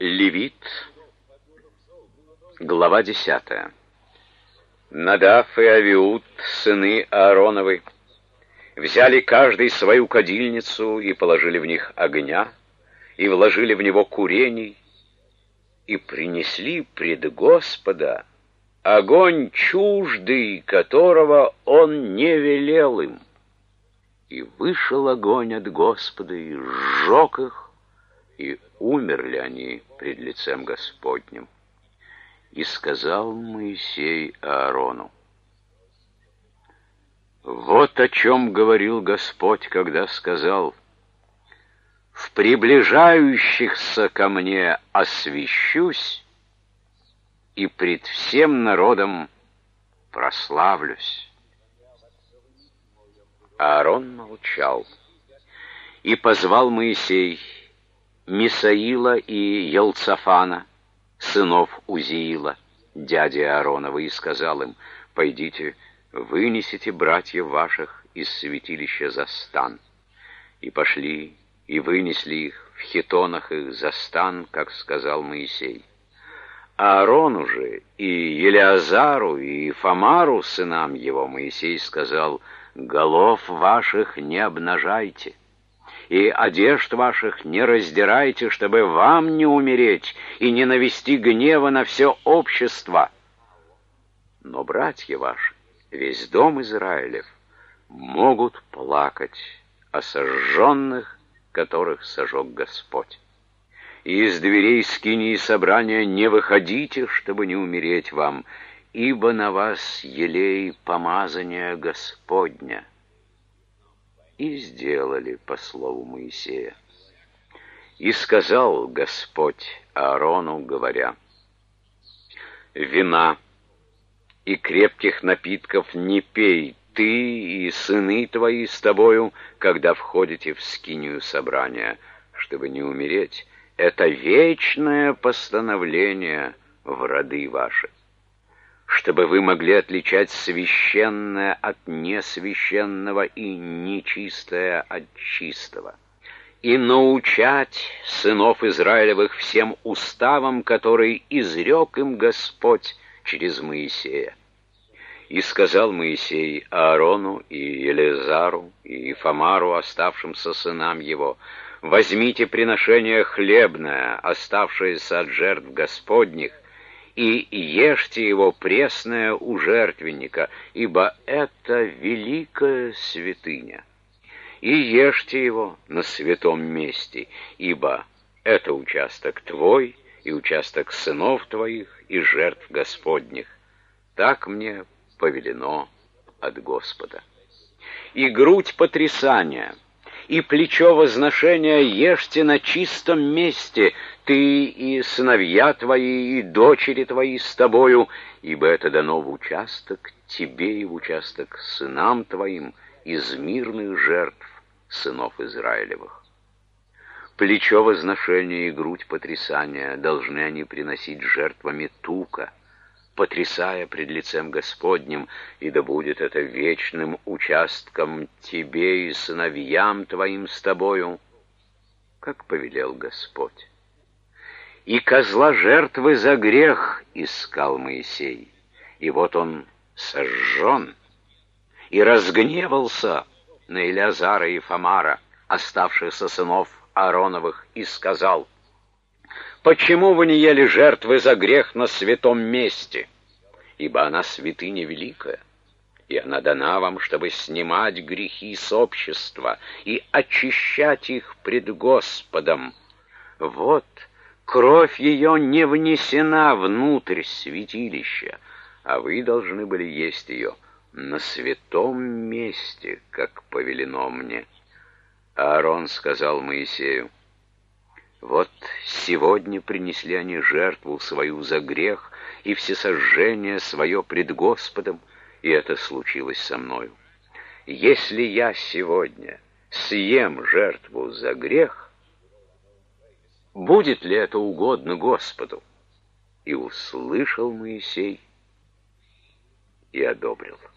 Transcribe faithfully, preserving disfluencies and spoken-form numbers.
Левит, глава десятая. Надав и Авиуд, сыны Аароновы, взяли каждый свою кадильницу и положили в них огня, и вложили в него курений, и принесли пред Господа огонь чуждый, которого он не велел им. И вышел огонь от Господа, и сжег их, и умерли они пред лицем Господним. И сказал Моисей Аарону: вот о чем говорил Господь, когда сказал: в приближающихся ко мне освящусь, и пред всем народом прославлюсь. Аарон молчал, и позвал Моисей Мисаила и Елцафана, сынов Узиила, дяди Ааронова, и сказал им: пойдите, вынесите братьев ваших из святилища за стан. И пошли, и вынесли их в хитонах их за стан, как сказал Моисей. Аарону же и Елеазару и Фамару, сынам его, Моисей сказал: голов ваших не обнажайте, и одежд ваших не раздирайте, чтобы вам не умереть и не навести гнева на все общество. Но братья ваши, весь дом Израилев, могут плакать о сожженных, которых сожег Господь. И из дверей скинии собрания не выходите, чтобы не умереть вам, ибо на вас елей помазания Господня. И сделали по слову Моисея. И сказал Господь Аарону, говоря: вина и крепких напитков не пей ты и сыны твои с тобою, когда входите в скинию собрания, чтобы не умереть. Это вечное постановление в роды ваши, чтобы вы могли отличать священное от несвященного и нечистое от чистого, и научать сынов Израилевых всем уставам, которые изрек им Господь через Моисея. И сказал Моисей Аарону и Елеазару и Фамару, оставшимся сынам его: возьмите приношение хлебное, оставшееся от жертв Господних, и ешьте его пресное у жертвенника, ибо это великая святыня. И ешьте его на святом месте, ибо это участок твой и участок сынов твоих и жертв Господних. Так мне повелено от Господа. И грудь потрясания, и плечо возношения ешьте на чистом месте, ты и сыновья твои, и дочери твои с тобою, ибо это дано в участок тебе и в участок сынам твоим из мирных жертв сынов Израилевых. Плечо возношения и грудь потрясания должны они приносить жертвами тука, потрясая пред лицем Господним, и да будет это вечным участком тебе и сыновьям твоим с тобою, как повелел Господь. И козла жертвы за грех искал Моисей, и вот он сожжен, и разгневался на Елеазара и Фамара, оставшихся сынов Аароновых, и сказал: почему вы не ели жертвы за грех на святом месте? Ибо она святыня великая, и она дана вам, чтобы снимать грехи с общества и очищать их пред Господом. Вот, кровь ее не внесена внутрь святилища, а вы должны были есть ее на святом месте, как повелено мне. Аарон сказал Моисею: вот сегодня принесли они жертву свою за грех и всесожжение свое пред Господом, и это случилось со мною. Если я сегодня съем жертву за грех, будет ли это угодно Господу? И услышал Моисей и одобрил.